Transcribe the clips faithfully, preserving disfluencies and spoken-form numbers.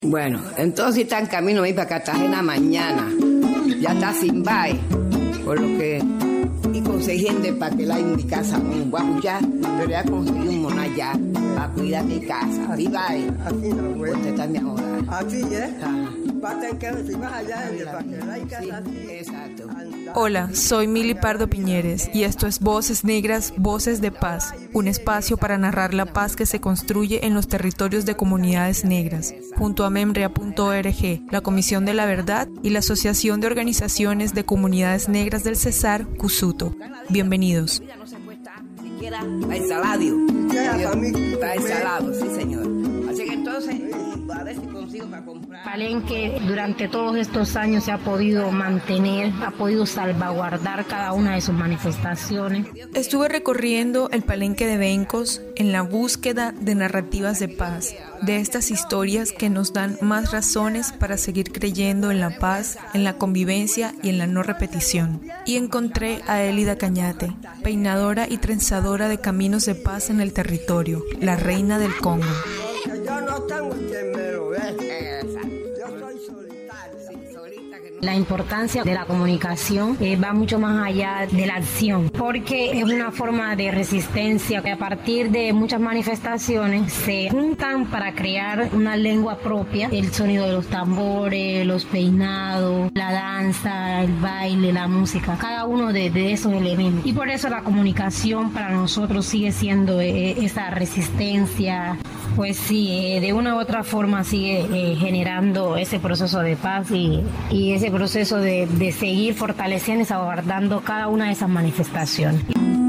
Bueno, entonces está en camino ahí para Cartagena mañana. Ya está sin baile, por lo que... Y conseguí gente para que la indicase a un guapuchá, pero ya conseguí un mona ya para cuidar mi casa. Y baile. Así no lo puedo. Usted está mi ahora. Así, ¿eh? Ajá. Va a tener que decir más allá de para que la casa Sí, así. exacto. Hola, soy Mili Pardo Piñeres y esto es Voces Negras, Voces de Paz, un espacio para narrar la paz que se construye en los territorios de comunidades negras, junto a memrea punto org, la Comisión de la Verdad y la Asociación de Organizaciones de Comunidades Negras del Cesar, Cusuto. Bienvenidos. No se cuesta siquiera para el salario. Para el salario, sí señor. Así que entonces, a ver si consigo para comprar. Palenque durante todos estos años se ha podido mantener, ha podido salvaguardar cada una de sus manifestaciones. Estuve recorriendo el Palenque de Bencos en la búsqueda de narrativas de paz, de estas historias que nos dan más razones para seguir creyendo en la paz, en la convivencia y en la no repetición. Y encontré a Elida Cañate, peinadora y trenzadora de caminos de paz en el territorio, la reina del Congo. Porque yo no tengo quien me lo ve. Exacto. Yo soy solitario. Sí, solita que no. La importancia de la comunicación eh, va mucho más allá de la acción, porque es una forma de resistencia que a partir de muchas manifestaciones se juntan para crear una lengua propia, el sonido de los tambores, los peinados, la danza, el baile, la música, cada uno de, de esos elementos. Y por eso la comunicación para nosotros sigue siendo eh, esa resistencia. Pues sí, eh, de una u otra forma sigue eh, generando ese proceso de paz y, y ese proceso de, de seguir fortaleciendo y salvaguardando cada una de esas manifestaciones.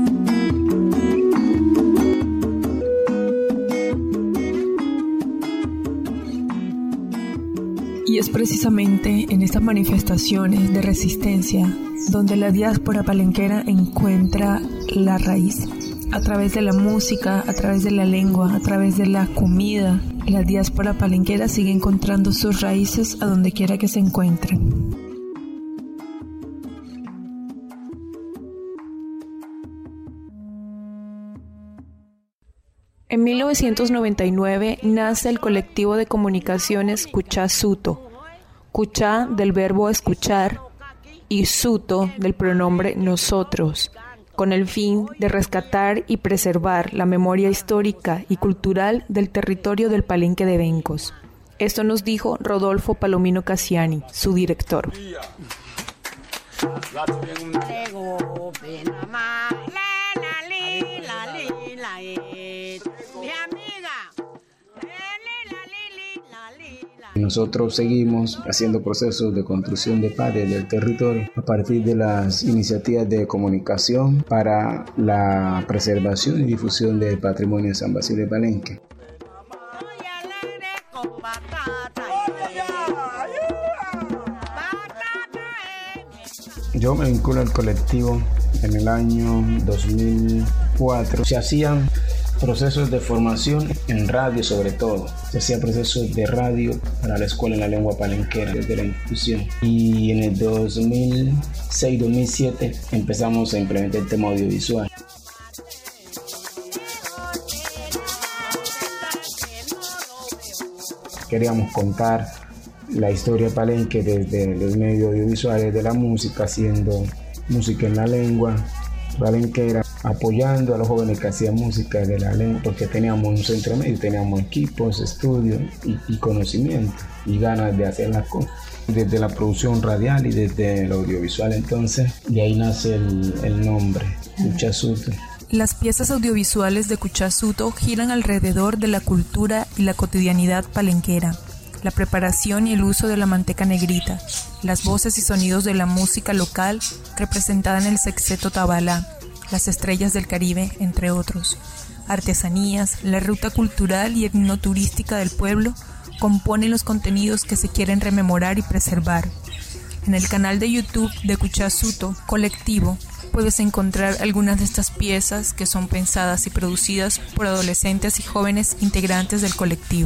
Y es precisamente en estas manifestaciones de resistencia donde la diáspora palenquera encuentra la raíz. A través de la música, a través de la lengua, a través de la comida, la diáspora palenquera sigue encontrando sus raíces a donde quiera que se encuentren. En mil novecientos noventa y nueve nace el colectivo de comunicaciones Cuchá Suto. Cuchá del verbo escuchar y Suto del pronombre nosotros, con el fin de rescatar y preservar la memoria histórica y cultural del territorio del Palenque de Bencos. Esto nos dijo Rodolfo Palomino Cassiani, su director. Nosotros seguimos haciendo procesos de construcción de paz desde el territorio a partir de las iniciativas de comunicación para la preservación y difusión del patrimonio de San Basilio de Palenque. Yo me vinculo al colectivo en el año dos mil cuatro. Se hacían procesos de formación en radio sobre todo. Se hacía procesos de radio para la escuela en la lengua palenquera desde la institución. Y en el dos mil seis dos mil siete empezamos a implementar el tema audiovisual. Queríamos contar la historia de Palenque desde los medios audiovisuales de la música, haciendo música en la lengua palenquera, apoyando a los jóvenes que hacían música de la lengua, porque teníamos un centro medio, teníamos equipos, estudios y, y conocimiento y ganas de hacer las cosas. Desde la producción radial y desde el audiovisual, entonces, de ahí nace el, el nombre, Cuchá Suto. Las piezas audiovisuales de Cuchá Suto giran alrededor de la cultura y la cotidianidad palenquera, la preparación y el uso de la manteca negrita, las voces y sonidos de la música local representada en el sexteto tabalá, las estrellas del Caribe, entre otros. Artesanías, la ruta cultural y etnoturística del pueblo componen los contenidos que se quieren rememorar y preservar. En el canal de YouTube de Cuchá Suto Colectivo puedes encontrar algunas de estas piezas que son pensadas y producidas por adolescentes y jóvenes integrantes del colectivo.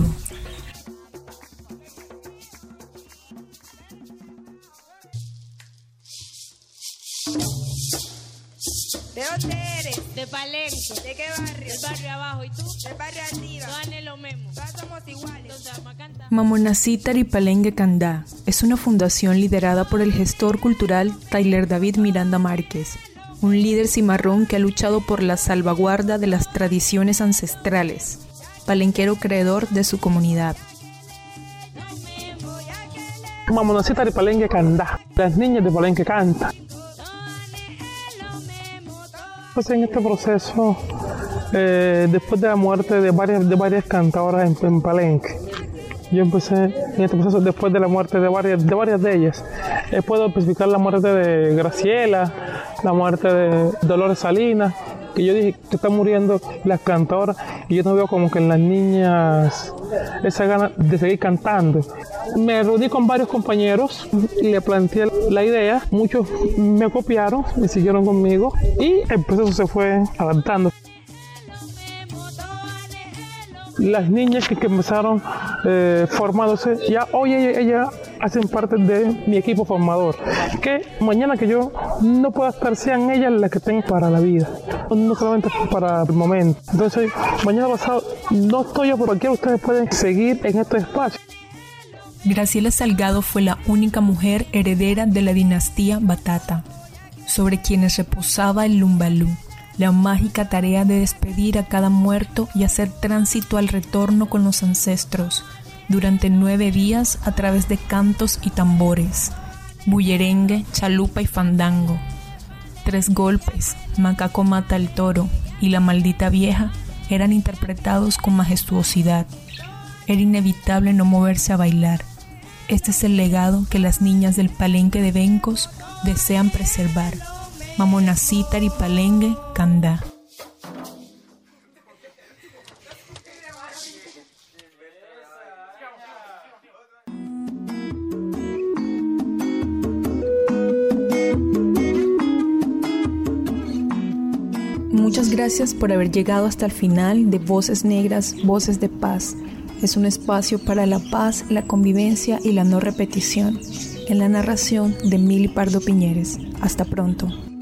¿De dónde eres? De Palenque. ¿De qué barrio? Del barrio abajo. ¿Y tú? Del barrio arriba. Todas es lo mismo. Todas somos iguales. Entonces vamos a cantar. Mamonacítari Palenque Candá es una fundación liderada por el gestor cultural Tyler David Miranda Márquez, un líder cimarrón que ha luchado por la salvaguarda de las tradiciones ancestrales, palenquero creador de su comunidad. Mamonacítari Palenque Candá, las niñas de Palenque cantan. Pues en este proceso, eh, después de la muerte de varias, de varias cantadoras en, en Palenque, yo empecé en este proceso después de la muerte de varias de, varias de ellas. Eh, puedo especificar la muerte de Graciela, la muerte de Dolores Salinas, que yo dije que están muriendo las cantadoras y yo no veo como que en las niñas esa gana de seguir cantando. Me reuní con varios compañeros y le planteé la idea, muchos me copiaron, me siguieron conmigo y el proceso se fue adaptando. Las niñas que, que empezaron eh, formándose, ya hoy ellas, ellas hacen parte de mi equipo formador. Que mañana que yo no pueda estar, sean ellas las que tengan para la vida, no solamente para el momento. Entonces, mañana pasado, no estoy yo, por cualquiera de ustedes pueden seguir en este espacio. Graciela Salgado fue la única mujer heredera de la dinastía Batata, sobre quienes reposaba el Lumbalú, la mágica tarea de despedir a cada muerto y hacer tránsito al retorno con los ancestros durante nueve días a través de cantos y tambores, bullerengue, chalupa y fandango. Tres golpes, Macaco mata al toro y La maldita vieja eran interpretados con majestuosidad. Era inevitable no moverse a bailar. Este es el legado que las niñas del Palenque de Bencos desean preservar. Mamonacítari Palenque Candá. Muchas gracias por haber llegado hasta el final de Voces Negras, Voces de Paz. Es un espacio para la paz, la convivencia y la no repetición. En la narración de Mili Pardo Piñeres. Hasta pronto.